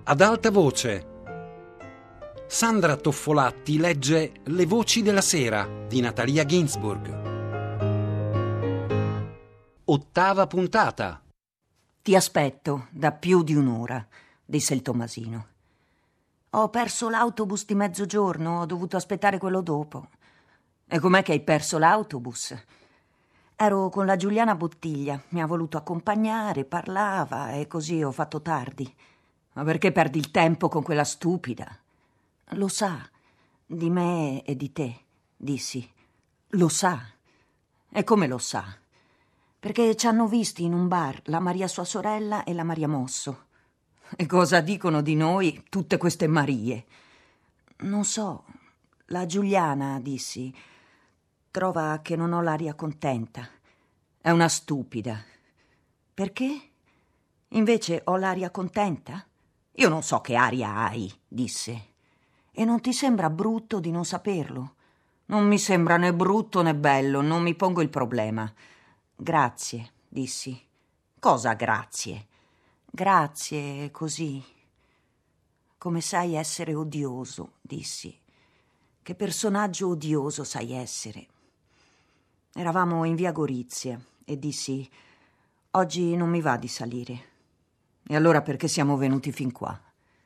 Ad alta voce. Sandra Toffolatti legge Le voci della sera di Natalia Ginzburg. 8ª puntata. Ti aspetto da più di un'ora, disse il Tommasino. Ho perso l'autobus di mezzogiorno, ho dovuto aspettare quello dopo. E com'è che hai perso l'autobus? Ero con la Giuliana Bottiglia, mi ha voluto accompagnare, parlava e così ho fatto tardi. Ma perché perdi il tempo con quella stupida? Lo sa, di me e di te, dissi. Lo sa. E come lo sa? Perché ci hanno visti in un bar la Maria sua sorella e la Maria Mosso. E cosa dicono di noi tutte queste Marie? Non so. La Giuliana, dissi, trova che non ho l'aria contenta. È una stupida. Perché? Invece ho l'aria contenta? Io non so che aria hai, disse. E non ti sembra brutto di non saperlo? Non mi sembra né brutto né bello, non mi pongo il problema. Grazie, dissi. Cosa grazie? Grazie, così. Come sai essere odioso, dissi. Che personaggio odioso sai essere. Eravamo in via Gorizia e dissi: oggi non mi va di salire. E allora perché siamo venuti fin qua?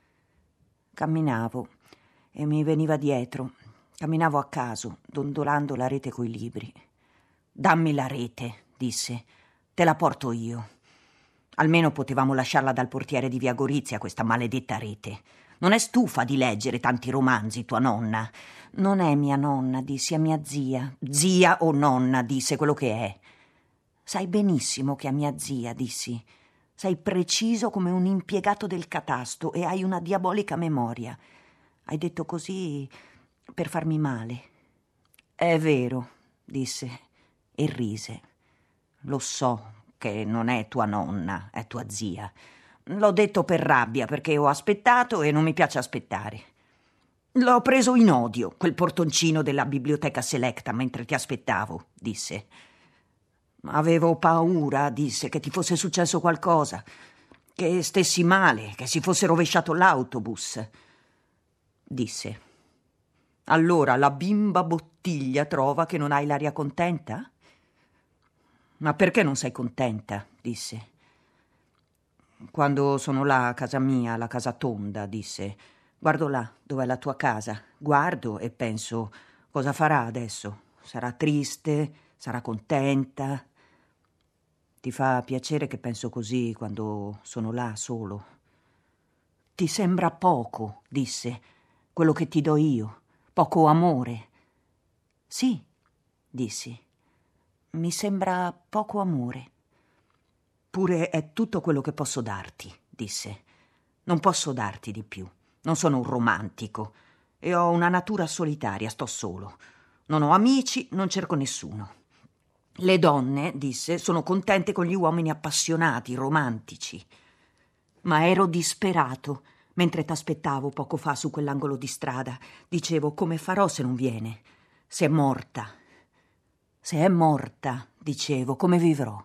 Camminavo e mi veniva dietro. Camminavo a caso, dondolando la rete coi libri. Dammi la rete, disse. Te la porto io. Almeno potevamo lasciarla dal portiere di via Gorizia, questa maledetta rete. Non è stufa di leggere tanti romanzi, tua nonna? Non è mia nonna, dissi, è mia zia. Zia o nonna, disse, quello che è. Sai benissimo che è mia zia, dissi. Sei preciso come un impiegato del catasto e hai una diabolica memoria. Hai detto così per farmi male. È vero, disse e rise. Lo so che non è tua nonna, è tua zia. L'ho detto per rabbia, perché ho aspettato e non mi piace aspettare. L'ho preso in odio, quel portoncino della biblioteca Selecta, mentre ti aspettavo, disse. Avevo paura, disse, che ti fosse successo qualcosa, che stessi male, che si fosse rovesciato l'autobus. Disse. Allora la bimba Bottiglia trova che non hai l'aria contenta? Ma perché non sei contenta? Disse. Quando sono là a casa mia, la casa tonda, disse, guardo là, dov'è la tua casa, guardo e penso, cosa farà adesso? Sarà triste? Sarà contenta? Ti fa piacere che penso così quando sono là solo? Ti sembra poco, disse, quello che ti do io, poco amore. Sì, dissi, mi sembra poco amore. Pure è tutto quello che posso darti, disse. Non posso darti di più. Non sono un romantico e ho una natura solitaria, sto solo. Non ho amici, non cerco nessuno. Le donne, disse, sono contente con gli uomini appassionati, romantici. Ma ero disperato mentre t'aspettavo poco fa su quell'angolo di strada. Dicevo, come farò se non viene? Se è morta. Se è morta, dicevo, come vivrò?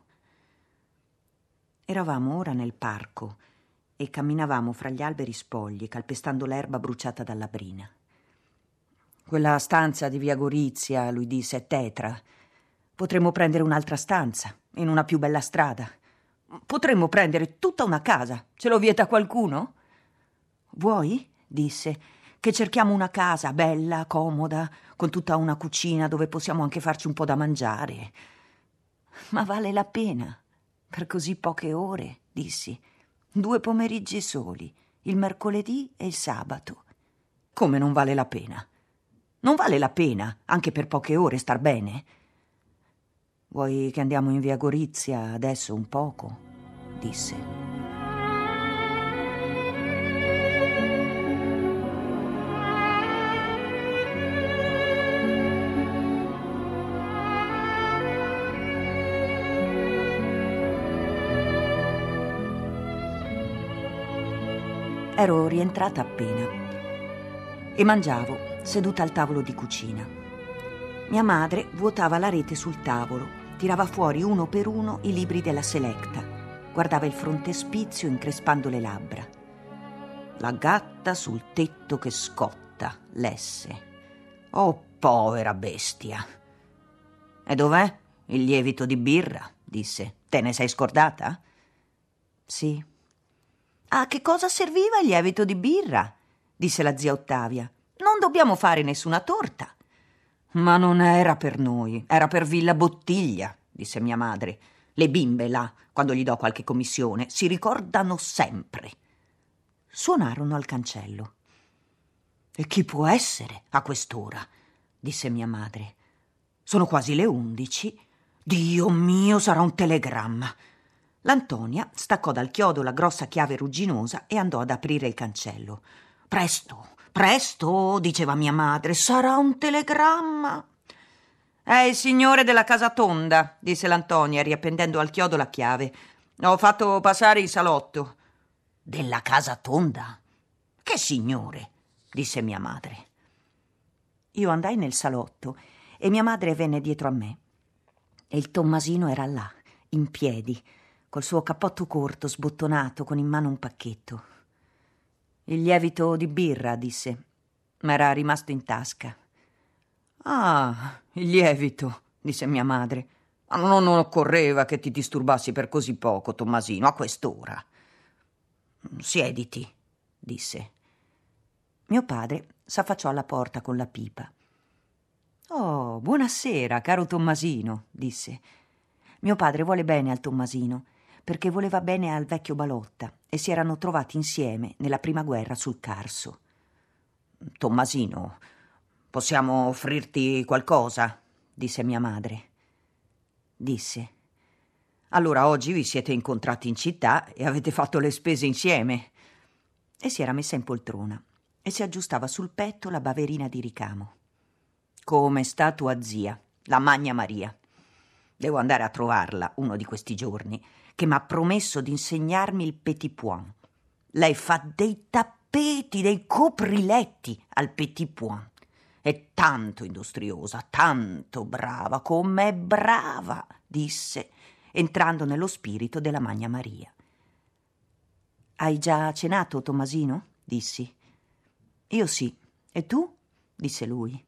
Eravamo ora nel parco e camminavamo fra gli alberi spogli, calpestando l'erba bruciata dalla brina. Quella stanza di via Gorizia, lui disse, è tetra. Potremmo prendere un'altra stanza, in una più bella strada. Potremmo prendere tutta una casa. Ce lo vieta qualcuno? Vuoi? Disse, che cerchiamo una casa bella, comoda, con tutta una cucina dove possiamo anche farci un po' da mangiare. Ma vale la pena. Per così poche ore, dissi. 2 pomeriggi soli, il mercoledì e il sabato. Come non vale la pena? Non vale la pena, anche per poche ore, star bene? Vuoi che andiamo in via Gorizia adesso un poco? Disse. Ero rientrata appena e mangiavo seduta al tavolo di cucina. Mia madre vuotava la rete sul tavolo, tirava fuori uno per uno i libri della Selecta, guardava il frontespizio increspando le labbra. La gatta sul tetto che scotta, lesse. Oh, povera bestia. E dov'è il lievito di birra? Disse. Te ne sei scordata? Sì. A che cosa serviva il lievito di birra? Disse la zia Ottavia. Non dobbiamo fare nessuna torta. Ma non era per noi, era per Villa Bottiglia, disse mia madre. Le bimbe là, quando gli do qualche commissione, si ricordano sempre. Suonarono al cancello. E chi può essere a quest'ora? Disse mia madre. Sono quasi le 11. Dio mio, sarà un telegramma. L'Antonia staccò dal chiodo la grossa chiave rugginosa e andò ad aprire il cancello. Presto, presto, diceva mia madre, sarà un telegramma. È il signore della casa tonda, disse l'Antonia, riappendendo al chiodo la chiave. Ho fatto passare in salotto. Della casa tonda? Che signore? Disse mia madre. Io andai nel salotto e mia madre venne dietro a me. E il Tommasino era là, in piedi, col suo cappotto corto, sbottonato, con in mano un pacchetto. Il lievito di birra, disse. M'era rimasto in tasca. Ah, il lievito, disse mia madre. Ma non occorreva che ti disturbassi per così poco, Tommasino, a quest'ora. Siediti, disse. Mio padre s'affacciò alla porta con la pipa. Oh, buonasera, caro Tommasino, disse. Mio padre vuole bene al Tommasino, perché voleva bene al vecchio Balotta e si erano trovati insieme nella prima guerra sul Carso. Tommasino, possiamo offrirti qualcosa? Disse mia madre. Disse. Allora oggi vi siete incontrati in città e avete fatto le spese insieme. E si era messa in poltrona e si aggiustava sul petto la baverina di ricamo. Come sta tua zia, la Magna Maria? Devo andare a trovarla uno di questi giorni, che m'ha promesso di insegnarmi il petit point. Lei fa dei tappeti, dei copriletti al petit point. È tanto industriosa, tanto brava, com'è brava, disse, entrando nello spirito della Magna Maria. Hai già cenato, Tommasino? Dissi. Io sì. E tu? Disse lui.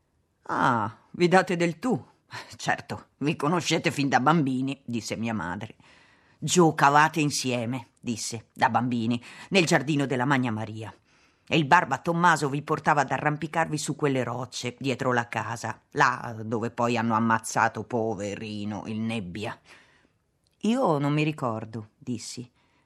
Ah, vi date del tu. Certo, vi conoscete fin da bambini, disse mia madre. Giocavate insieme, disse, da bambini, nel giardino della Magna Maria. E il barba Tommaso vi portava ad arrampicarvi su quelle rocce dietro la casa, là dove poi hanno ammazzato, poverino, il Nebbia. Io non mi ricordo, dissi.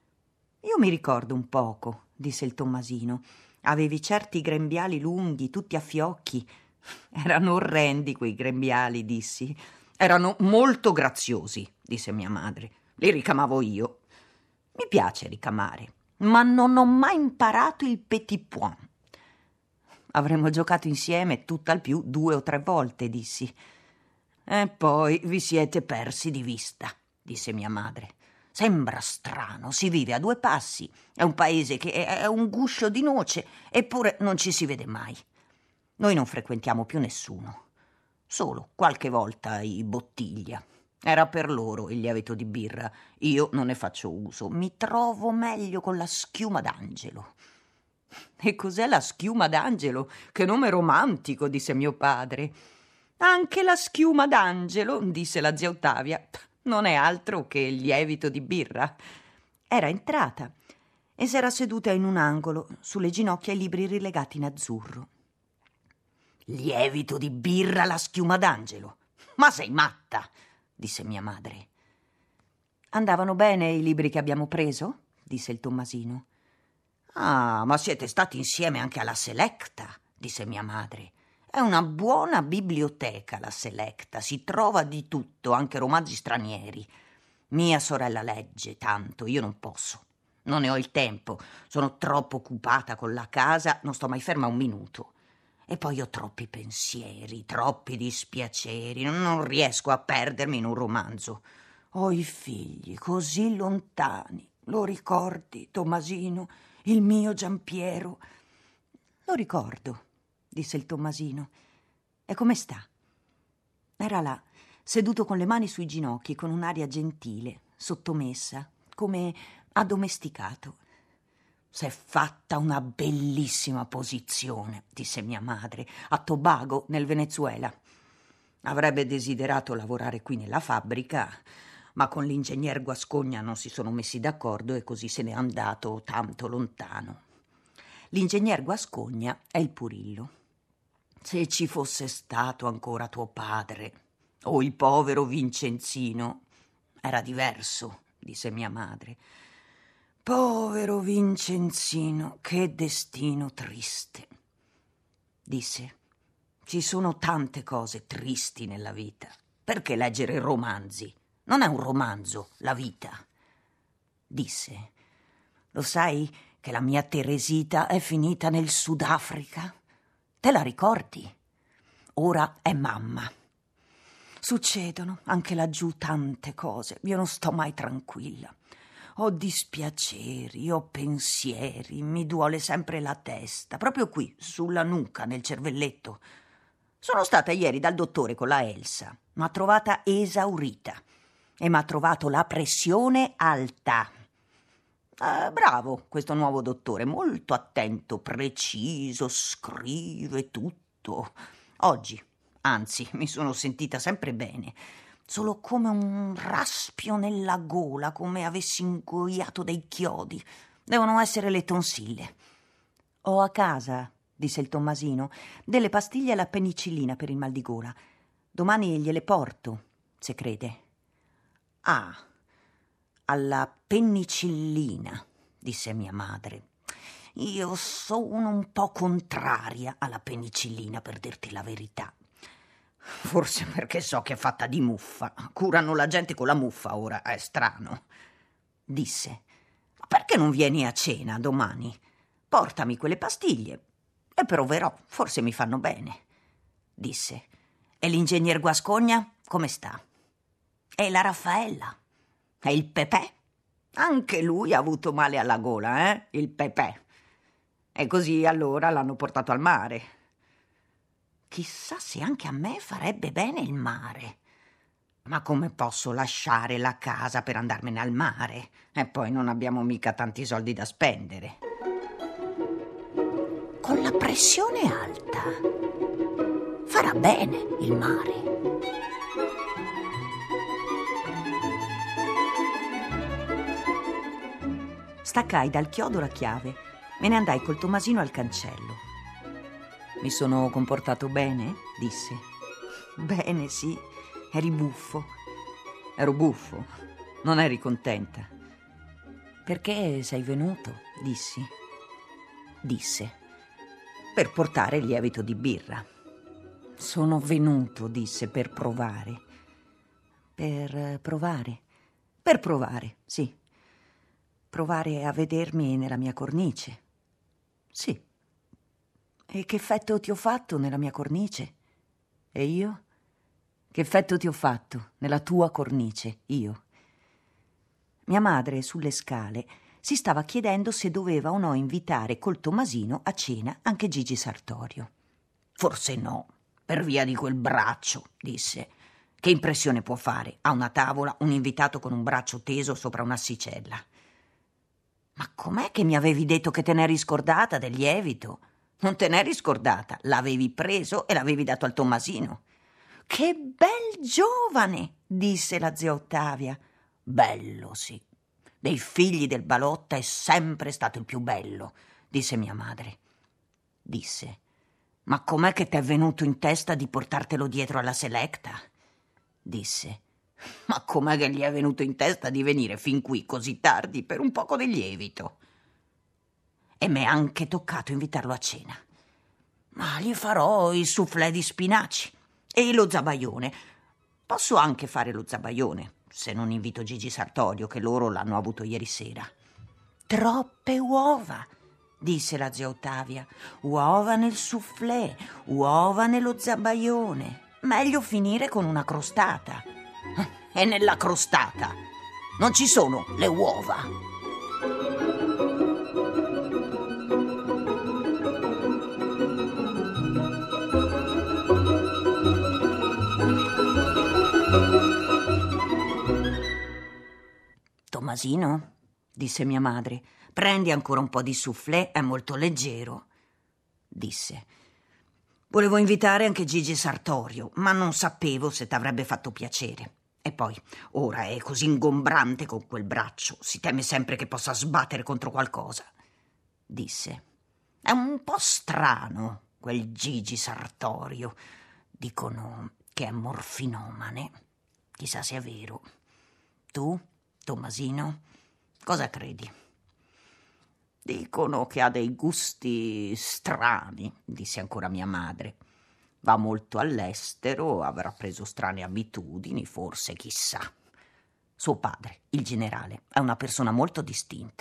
Io mi ricordo un poco, disse il Tommasino. Avevi certi grembiali lunghi, tutti a fiocchi. Erano orrendi quei grembiali, dissi. Erano molto graziosi, disse mia madre. Li ricamavo io. Mi piace ricamare, ma non ho mai imparato il petit point. Avremmo giocato insieme tutt'al più 2 o 3 volte, dissi. E poi vi siete persi di vista, disse mia madre. Sembra strano, si vive a 2 passi. È un paese che è un guscio di noce, eppure non ci si vede mai. Noi non frequentiamo più nessuno. Solo qualche volta i Bottiglia. Era per loro il lievito di birra. Io non ne faccio uso. Mi trovo meglio con la schiuma d'angelo. E cos'è la schiuma d'angelo? Che nome romantico, disse mio padre. Anche la schiuma d'angelo, disse la zia Ottavia. Non è altro che il lievito di birra. Era entrata e s'era seduta in un angolo, sulle ginocchia i libri rilegati in azzurro. Lievito di birra la schiuma d'angelo? Ma sei matta, disse mia madre. Andavano bene i libri che abbiamo preso? Disse il Tommasino. Ah, ma siete stati insieme anche alla Selecta, disse mia madre. È una buona biblioteca la Selecta, si trova di tutto, anche romanzi stranieri. Mia sorella legge tanto, io non posso. Non ne ho il tempo, sono troppo occupata con la casa, non sto mai ferma un minuto. E poi ho troppi pensieri, troppi dispiaceri, non riesco a perdermi in un romanzo. Ho i figli così lontani, lo ricordi, Tommasino, il mio Giampiero? Lo ricordo, disse il Tommasino. E come sta? Era là, seduto con le mani sui ginocchi, con un'aria gentile, sottomessa, come addomesticato. S'è fatta una bellissima posizione, disse mia madre, a Tobago, nel Venezuela. Avrebbe desiderato lavorare qui nella fabbrica, ma con l'ingegner Guascogna non si sono messi d'accordo e così se n'è andato tanto lontano. L'ingegner Guascogna è il Purillo. Se ci fosse stato ancora tuo padre o il povero Vincenzino, era diverso, disse mia madre. Povero Vincenzino, che destino triste. Disse, ci sono tante cose tristi nella vita. Perché leggere romanzi? Non è un romanzo, la vita. Disse, lo sai che la mia Teresita è finita nel Sudafrica? Te la ricordi? Ora è mamma. Succedono anche laggiù tante cose. Io non sto mai tranquilla. Ho dispiaceri, ho pensieri, mi duole sempre la testa, proprio qui, sulla nuca, nel cervelletto. Sono stata ieri dal dottore con la Elsa. M'ha trovata esaurita e m'ha trovato la pressione alta. Bravo questo nuovo dottore, molto attento, preciso, scrive tutto. Oggi, anzi, mi sono sentita sempre bene, solo come un raspio nella gola, come avessi ingoiato dei chiodi. Devono essere le tonsille. Ho a casa, disse il Tommasino, delle pastiglie alla penicillina per il mal di gola. Domani gliele porto, se crede. Ah, alla penicillina, disse mia madre. Io sono un po' contraria alla penicillina, per dirti la verità. Forse perché so che è fatta di muffa. Curano la gente con la muffa ora, è strano. Disse, perché non vieni a cena domani? Portami quelle pastiglie e proverò, forse mi fanno bene. Disse, e l'ingegner Guascogna come sta? E la Raffaella? E il Pepè? Anche lui ha avuto male alla gola, il Pepè. E così allora l'hanno portato al mare. Chissà se anche a me farebbe bene il mare. Ma come posso lasciare la casa per andarmene al mare? E poi non abbiamo mica tanti soldi da spendere. Con la pressione alta farà bene il mare. Staccai dal chiodo la chiave, me ne andai col Tommasino al cancello. Mi sono comportato bene? Disse. Bene, sì, eri buffo. Ero buffo, non eri contenta. Perché sei venuto? Dissi. Disse, per portare il lievito di birra. Sono venuto, disse, per provare. Per provare? Per provare, sì. Provare a vedermi nella mia cornice. Sì. E che effetto ti ho fatto nella mia cornice? E io? Che effetto ti ho fatto nella tua cornice, io? Mia madre, sulle scale, si stava chiedendo se doveva o no invitare col Tommasino a cena anche Gigi Sartorio. Forse no, per via di quel braccio, disse. Che impressione può fare a una tavola un invitato con un braccio teso sopra un'assicella? Ma com'è che mi avevi detto che te n'eri scordata del lievito? Non te n'eri scordata, l'avevi preso e l'avevi dato al Tommasino. Che bel giovane, disse la zia Ottavia. Bello, sì. Dei figli del Balotta è sempre stato il più bello, disse mia madre. Disse, ma com'è che t'è venuto in testa di portartelo dietro alla Selecta? Disse, ma com'è che gli è venuto in testa di venire fin qui così tardi per un poco di lievito? E m'è anche toccato invitarlo a cena. Ma gli farò il soufflé di spinaci e lo zabaione. Posso anche fare lo zabaione, se non invito Gigi Sartorio, che loro l'hanno avuto ieri sera. Troppe uova, disse la zia Ottavia. Uova nel soufflé, uova nello zabaione. Meglio finire con una crostata. E nella crostata non ci sono le uova. Tommasino, disse mia madre, Prendi ancora un po' di soufflé, è molto leggero, disse. Volevo invitare anche Gigi Sartorio, ma non sapevo se t'avrebbe fatto piacere. E poi, ora è così ingombrante con quel braccio, si teme sempre che possa sbattere contro qualcosa, disse. È un po' strano quel Gigi Sartorio. Dicono che è morfinomane. Chissà se è vero. Tu, Tommasino, cosa credi? Dicono che ha dei gusti strani, disse ancora mia madre. Va molto all'estero, avrà preso strane abitudini, forse, chissà. Suo padre, il generale, è una persona molto distinta.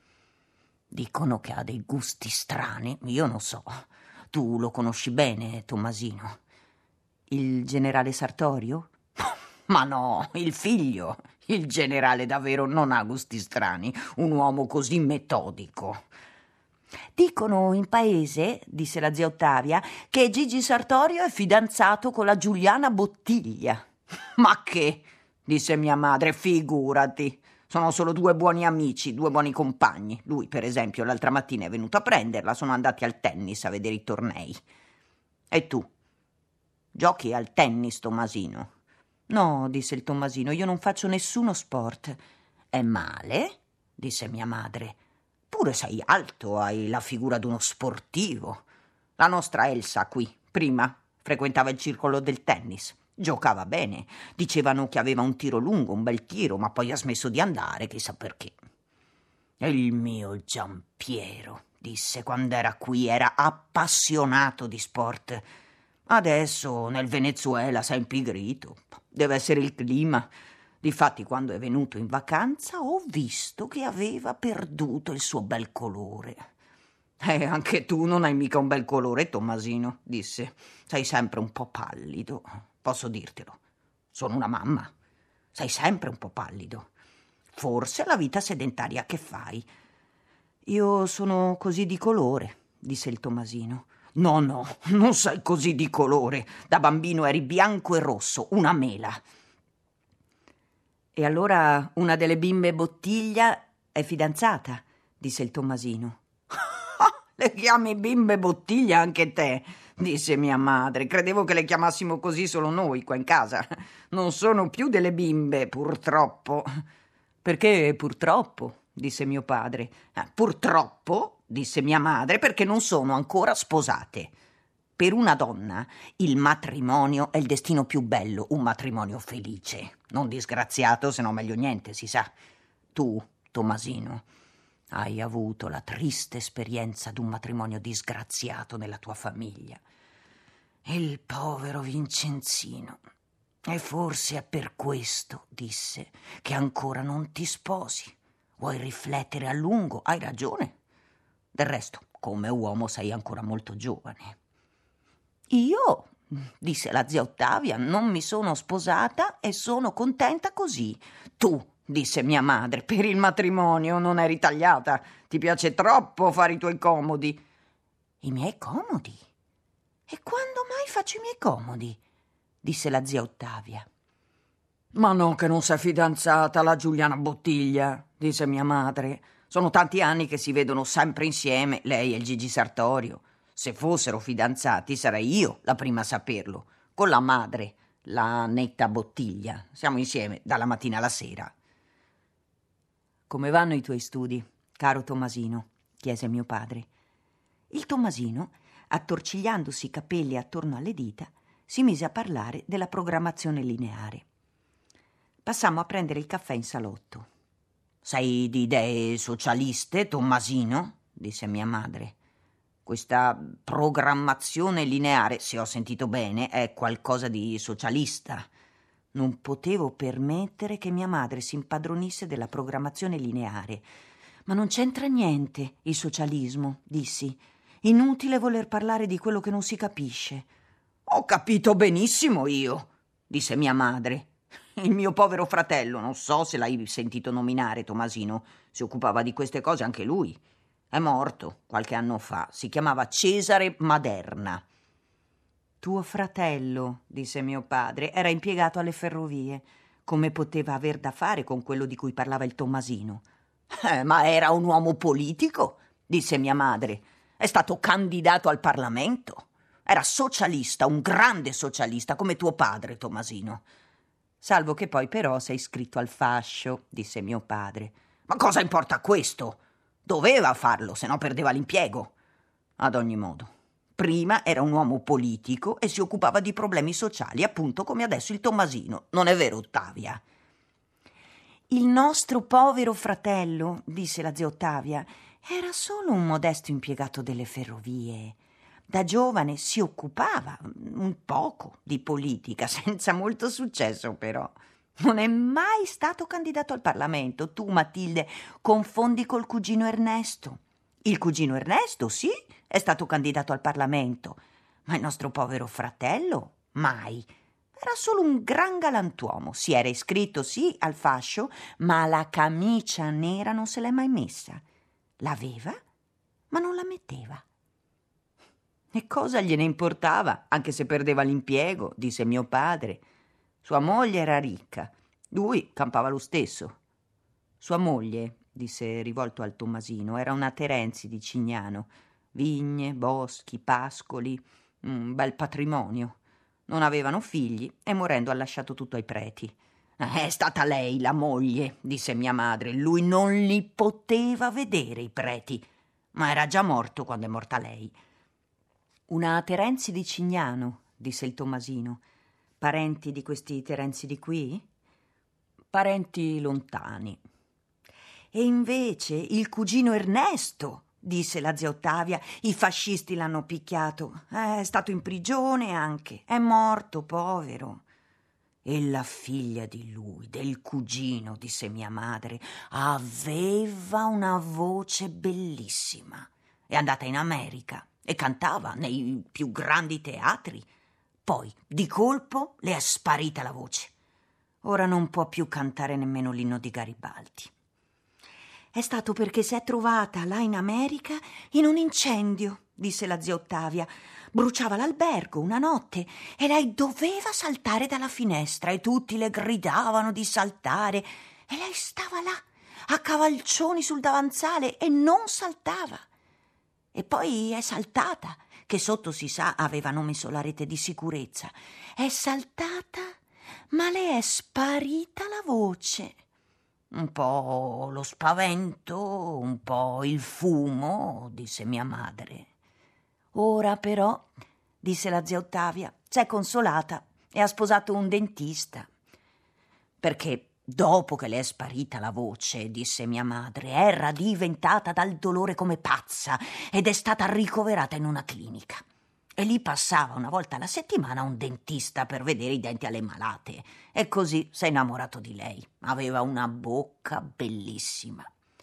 Dicono che ha dei gusti strani, io non so. Tu lo conosci bene, Tommasino? Il generale Sartorio? Ma no, il figlio. Il generale davvero non ha gusti strani, un uomo così metodico. Dicono in paese, disse la zia Ottavia, che Gigi Sartorio è fidanzato con la Giuliana Bottiglia. Ma che? Disse mia madre, figurati. Sono solo due buoni amici, due buoni compagni. Lui, per esempio, l'altra mattina è venuto a prenderla, sono andati al tennis a vedere i tornei. E tu? Giochi al tennis, Tommasino? No, disse il Tommasino, io non faccio nessuno sport. È male? Disse mia madre. Pure sei alto, hai la figura d'uno sportivo. La nostra Elsa qui, prima, frequentava il circolo del tennis. Giocava bene. Dicevano che aveva un tiro lungo, un bel tiro, ma poi ha smesso di andare, chissà perché. E il mio Giampiero, disse, quando era qui, era appassionato di sport. Adesso nel Venezuela s'è impigrito. Deve essere il clima. Difatti, quando è venuto in vacanza, ho visto che aveva perduto il suo bel colore. Anche tu non hai mica un bel colore, Tommasino, disse. Sei sempre un po' pallido. Posso dirtelo. Sono una mamma. Sei sempre un po' pallido. Forse la vita sedentaria che fai. Io sono così di colore, disse il Tommasino. No, non sei così di colore. Da bambino eri bianco e rosso, una mela. E allora una delle bimbe Bottiglia è fidanzata, disse il Tommasino. Le chiami bimbe Bottiglia anche te, disse mia madre. Credevo che le chiamassimo così solo noi qua in casa. Non sono più delle bimbe, purtroppo. Perché purtroppo? Disse mio padre. Purtroppo, disse mia madre, perché non sono ancora sposate. Per una donna il matrimonio è il destino più bello, un matrimonio felice. Non disgraziato, se no meglio niente, si sa. Tu, Tommasino, hai avuto la triste esperienza d'un matrimonio disgraziato nella tua famiglia. Il povero Vincenzino. E forse è per questo, disse, che ancora non ti sposi. Vuoi riflettere a lungo? Hai ragione. Del resto, come uomo sei ancora molto giovane. Io, disse la zia Ottavia, non mi sono sposata e sono contenta così. Tu, disse mia madre, per il matrimonio non eri tagliata. Ti piace troppo fare i tuoi comodi. I miei comodi? E quando mai faccio i miei comodi? Disse la zia Ottavia. Ma no, che non sei fidanzata alla Giuliana Bottiglia, disse mia madre. Sono tanti anni che si vedono sempre insieme, lei e il Gigi Sartorio. Se fossero fidanzati sarei io la prima a saperlo, con la madre, la Netta Bottiglia. Siamo insieme dalla mattina alla sera. Come vanno i tuoi studi, caro Tommasino? Chiese mio padre. Il Tommasino, attorcigliandosi i capelli attorno alle dita, si mise a parlare della programmazione lineare. Passammo a prendere il caffè in salotto. Sei di idee socialiste, Tommasino? Disse mia madre. Questa programmazione lineare, se ho sentito bene, è qualcosa di socialista. Non potevo permettere che mia madre si impadronisse della programmazione lineare. Ma non c'entra niente il socialismo, dissi. Inutile voler parlare di quello che non si capisce. Ho capito benissimo io, disse mia madre. Il mio povero fratello, non so se l'hai sentito nominare, Tommasino, si occupava di queste cose anche lui. È morto qualche anno fa, si chiamava Cesare Maderna. Tuo fratello, disse mio padre, era impiegato alle ferrovie. Come poteva aver da fare con quello di cui parlava il Tommasino? Ma era un uomo politico, disse mia madre. È stato candidato al Parlamento. Era socialista, un grande socialista, come tuo padre, Tommasino. Salvo che poi però sei iscritto al fascio, disse mio padre. Ma cosa importa questo? Doveva farlo, se no perdeva l'impiego. Ad ogni modo, prima era un uomo politico e si occupava di problemi sociali, appunto come adesso il Tommasino. Non è vero, Ottavia? Il nostro povero fratello, disse la zia Ottavia, era solo un modesto impiegato delle ferrovie. Da giovane si occupava un poco di politica, senza molto successo però. Non è mai stato candidato al Parlamento. Tu, Matilde, confondi col cugino Ernesto. Il cugino Ernesto, sì, è stato candidato al Parlamento, ma il nostro povero fratello, mai. Era solo un gran galantuomo. Si era iscritto, sì, al fascio, ma la camicia nera non se l'è mai messa. L'aveva, ma non la metteva. E cosa gliene importava, anche se perdeva l'impiego, disse mio padre. Sua moglie era ricca, lui campava lo stesso. Sua moglie, disse rivolto al Tommasino, era una Terenzi di Cignano. Vigne, boschi, pascoli, un bel patrimonio. Non avevano figli e morendo ha lasciato tutto ai preti. È stata lei la moglie, disse mia madre. Lui non li poteva vedere i preti, ma era già morto quando è morta lei. Una Terenzi di Cignano, disse il Tommasino. Parenti di questi Terenzi di qui? Parenti lontani. E invece il cugino Ernesto, disse la zia Ottavia, i fascisti l'hanno picchiato. È stato in prigione anche. È morto, povero. E la figlia di lui, del cugino, disse mia madre, aveva una voce bellissima. È andata in America e cantava nei più grandi teatri. Poi, di colpo, le è sparita la voce. Ora non può più cantare nemmeno l'inno di Garibaldi. È stato perché si è trovata là in America in un incendio, disse la zia Ottavia. Bruciava l'albergo una notte e lei doveva saltare dalla finestra e tutti le gridavano di saltare e lei stava là, a cavalcioni sul davanzale e non saltava. E poi è saltata, che sotto si sa avevano messo la rete di sicurezza. È saltata, ma le è sparita la voce. Un po' lo spavento, un po' il fumo, disse mia madre. Ora però, disse la zia Ottavia, s'è consolata e ha sposato un dentista. Perché dopo che le è sparita la voce, disse mia madre, era diventata dal dolore come pazza ed è stata ricoverata in una clinica. E lì passava una volta alla settimana un dentista per vedere i denti alle malate. E così s'è innamorato di lei. Aveva una bocca bellissima.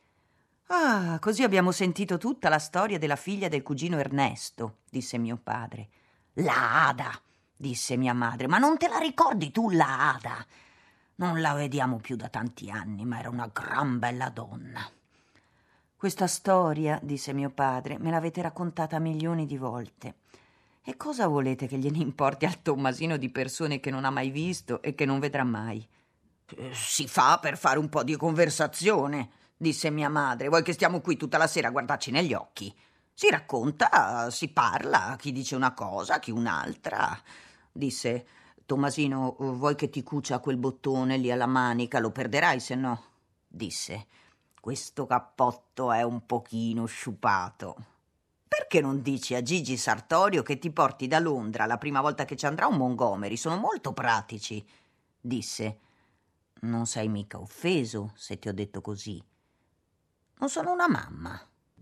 Ah, così abbiamo sentito tutta la storia della figlia del cugino Ernesto, disse mio padre. La Ada, disse mia madre. Ma non te la ricordi tu, la Ada? Non la vediamo più da tanti anni, ma era una gran bella donna. Questa storia, disse mio padre, me l'avete raccontata milioni di volte. E cosa volete che gliene importi al Tommasino di persone che non ha mai visto e che non vedrà mai? Si fa per fare un po' di conversazione, disse mia madre. Vuoi che stiamo qui tutta la sera a guardarci negli occhi? Si racconta, si parla, chi dice una cosa, chi un'altra. Disse Tommasino, vuoi che ti cucia quel bottone lì alla manica? Lo perderai, se no. Disse, questo cappotto è un pochino sciupato. Perché non dici a Gigi Sartorio che ti porti da Londra la prima volta che ci andrà un Montgomery? Sono molto pratici. Disse, non sei mica offeso se ti ho detto così. Non sono una mamma.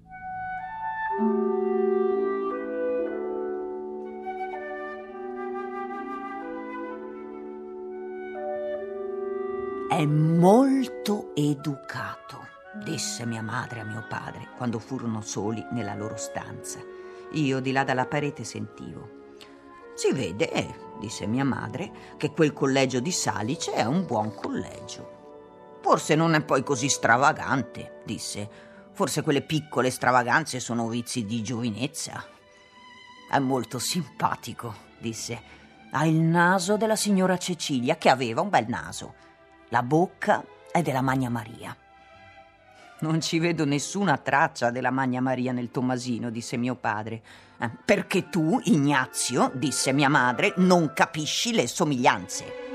È molto educato, disse mia madre a mio padre quando furono soli nella loro stanza. Io di là dalla parete sentivo. Si vede, disse mia madre, che quel collegio di Salice è un buon collegio. Forse non è poi così stravagante, disse. Forse quelle piccole stravaganze sono vizi di giovinezza. È molto simpatico, disse. Ha il naso della signora Cecilia, che aveva un bel naso. La bocca è della Magna Maria. Non ci vedo nessuna traccia della Magna Maria nel Tommasino, disse mio padre. Perché tu, Ignazio, disse mia madre, non capisci le somiglianze.